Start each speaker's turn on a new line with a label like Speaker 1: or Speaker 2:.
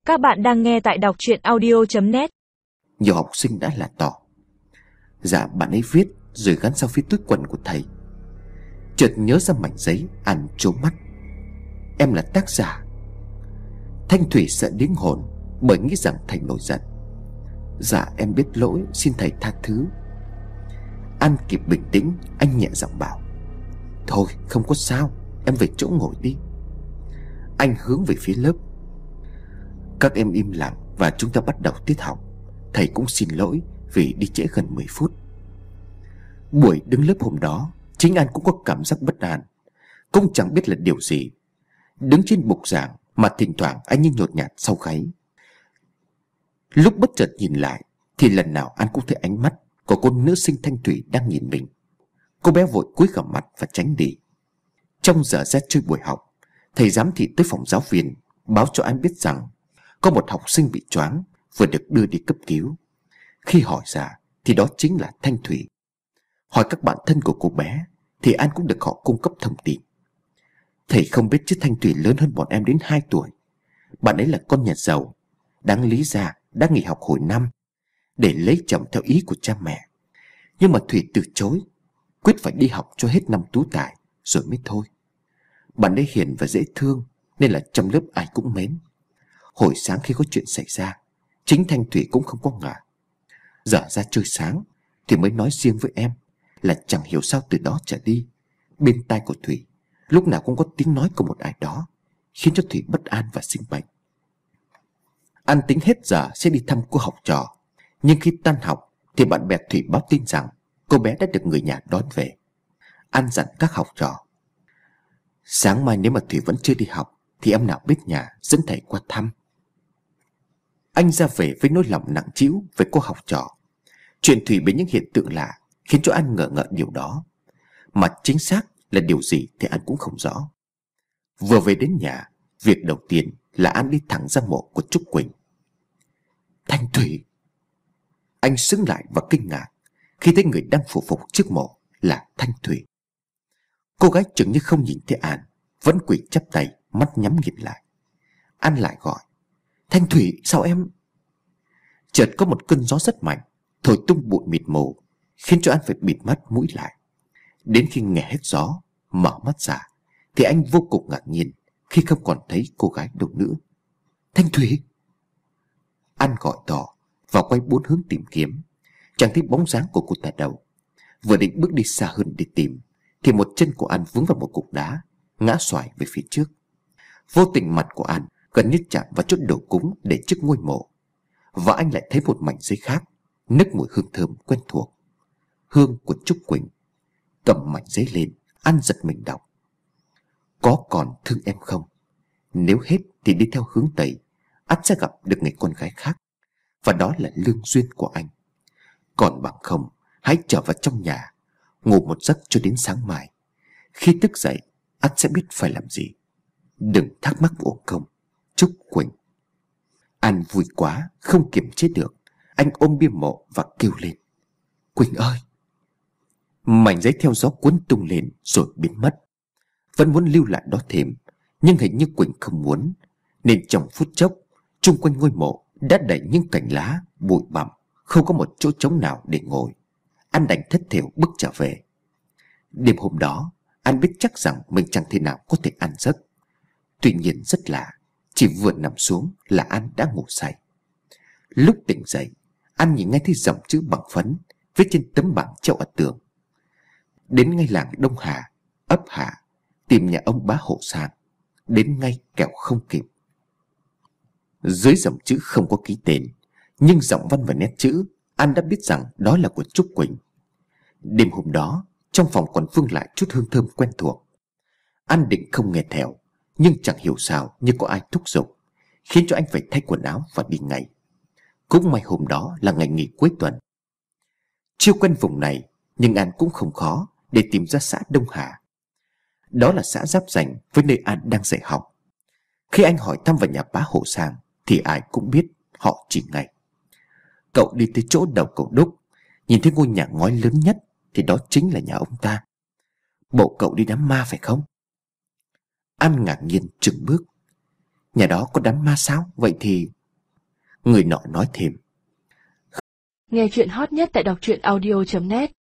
Speaker 1: Các bạn đang nghe tại đọc truyện audio.net.
Speaker 2: Nhiều học sinh đã là tỏ. Dạ bạn ấy viết rồi gắn sau phía túi quần của thầy. Chợt nhớ ra mảnh giấy, An trố mắt. Em là tác giả. Thanh Thủy sợ điếng hồn bởi nghĩ rằng thầy nổi giận. Dạ em biết lỗi, xin thầy tha thứ. An kịp bình tĩnh, anh nhẹ giọng bảo: Thôi không có sao, em về chỗ ngồi đi. Anh hướng về phía lớp. Các em im lặng và chúng ta bắt đầu tiết học. Thầy cũng xin lỗi vì đi trễ gần 10 phút. Buổi đứng lớp hôm đó, chính An cũng có cảm giác bất an. Cũng chẳng biết là điều gì. Đứng trên bục giảng mà thỉnh thoảng anh như nhột nhạt sau gáy. Lúc bất chợt nhìn lại thì lần nào An cũng thấy ánh mắt của cô nữ sinh Thanh Thủy đang nhìn mình. Cô bé vội cúi gằm mặt và tránh đi. Trong giờ ra chơi buổi học, thầy giám thị tới phòng giáo viên báo cho An biết rằng có một học sinh bị choáng vừa được đưa đi cấp cứu. Khi hỏi ra thì đó chính là Thanh Thủy. Hỏi các bạn thân của cô bé thì An cũng được họ cung cấp thông tin. Thầy không biết chứ Thanh Thủy lớn hơn bọn em đến 2 tuổi. Bạn ấy là con nhà giàu, đáng lý ra đã nghỉ học hồi năm để lấy chồng theo ý của cha mẹ. Nhưng mà Thủy từ chối, quyết phải đi học cho hết năm tú tài rồi mới thôi. Bạn ấy hiền và dễ thương nên là trong lớp ai cũng mến. Hồi sáng khi có chuyện xảy ra, chính Thanh Thủy cũng không có ngờ. Giờ ra chơi sáng thì mới nói riêng với em là chẳng hiểu sao từ đó trở đi, bên tai của Thủy lúc nào cũng có tiếng nói của một ai đó, khiến cho Thủy bất an và sinh bệnh. An tính hết giờ sẽ đi thăm cô học trò, nhưng khi tan học thì bạn bè Thủy báo tin rằng cô bé đã được người nhà đón về. An dặn các học trò: Sáng mai nếu mà Thủy vẫn chưa đi học thì em nào biết nhà dẫn thầy qua thăm. Anh ra về với nỗi lòng nặng trĩu về cô học trò. Chuyện Thủy bị những hiện tượng lạ khiến cho An ngờ ngợ điều đó, mà chính xác là điều gì thì An cũng không rõ. Vừa về đến nhà, việc đầu tiên là An đi thẳng ra mộ của Trúc Quỳnh. Thanh Thủy! Anh sững lại và kinh ngạc khi thấy người đang phủ phục trước mộ là Thanh Thủy. Cô gái chừng như không nhìn thấy An, vẫn quỳ chắp tay, mắt nhắm nghiền lại. An lại gọi: Thanh Thủy, sao em? Chợt có một cơn gió rất mạnh thổi tung bụi mịt mù, khiến cho An phải bịt mắt mũi lại. Đến khi nghe hết gió, mở mắt ra thì anh vô cùng ngạc nhiên khi không còn thấy cô gái đâu nữa. Thanh Thủy! An gọi to và quay bốn hướng tìm kiếm, chẳng thấy bóng dáng của cô ta đâu. Vừa định bước đi xa hơn để tìm thì một chân của An vướng vào một cục đá, ngã xoài về phía trước. Vô tình mặt của An gần như chạm vào chốt đồ cúng để trước ngôi mộ, và anh lại thấy một mảnh giấy khác nức mùi hương thơm quen thuộc, hương của Trúc Quỳnh. Cầm mảnh giấy lên, An giật mình đọc: Có còn thương em không? Nếu hết thì đi theo hướng Tây, ắt sẽ gặp được người con gái khác, và đó là lương duyên của anh. Còn bằng không, hãy trở vào trong nhà, ngủ một giấc cho đến sáng mai. Khi thức dậy, ắt sẽ biết phải làm gì. Đừng thắc mắc uổng công. Trúc Quỳnh. An vui quá, không kiềm chế được. Anh ôm bia mộ và kêu lên: Quỳnh ơi! Mảnh giấy theo gió cuốn tung lên rồi biến mất. Vẫn muốn lưu lại đó thêm, nhưng hình như Quỳnh không muốn, nên trong phút chốc, chung quanh ngôi mộ đã đầy những cành lá, bụi bặm, không có một chỗ trống nào để ngồi. An đành thất thểu bước trở về. Đêm hôm đó, An biết chắc rằng mình chẳng thể nào có thể ăn giấc. Tuy nhiên rất lạ, chỉ vừa nằm xuống là An đã ngủ say. Lúc tỉnh dậy, An nhìn ngay thấy dòng chữ bằng phấn viết trên tấm bảng treo ở tường: Đến ngay làng Đông Hà, ấp Hà, tìm nhà ông bá Hộ Sang. Đến ngay kẻo không kịp. Dưới dòng chữ không có ký tên, nhưng giọng văn và nét chữ An đã biết rằng đó là của Trúc Quỳnh. Đêm hôm đó, trong phòng còn vương lại chút hương thơm quen thuộc. An định không nghe theo, nhưng chẳng hiểu sao như có ai thúc giục, khiến cho anh phải thay quần áo và đi ngay. Cũng may hôm đó là ngày nghỉ cuối tuần. Chưa quen vùng này, nhưng An cũng không khó để tìm ra xã Đông Hà. Đó là xã giáp ranh với nơi An đang dạy học. Khi anh hỏi thăm vào nhà bá Hộ Sang thì ai cũng biết, họ chỉ ngay. Cậu đi tới chỗ đầu cầu đúc, nhìn thấy ngôi nhà ngói lớn nhất thì đó chính là nhà ông ta. Bộ cậu đi đám ma phải không? An ngạc nhiên chừng bước. Nhà đó có đám ma sao? Vậy thì Người nọ nói thêm.
Speaker 3: Nghe chuyện hot nhất tại đọc truyện audio.net.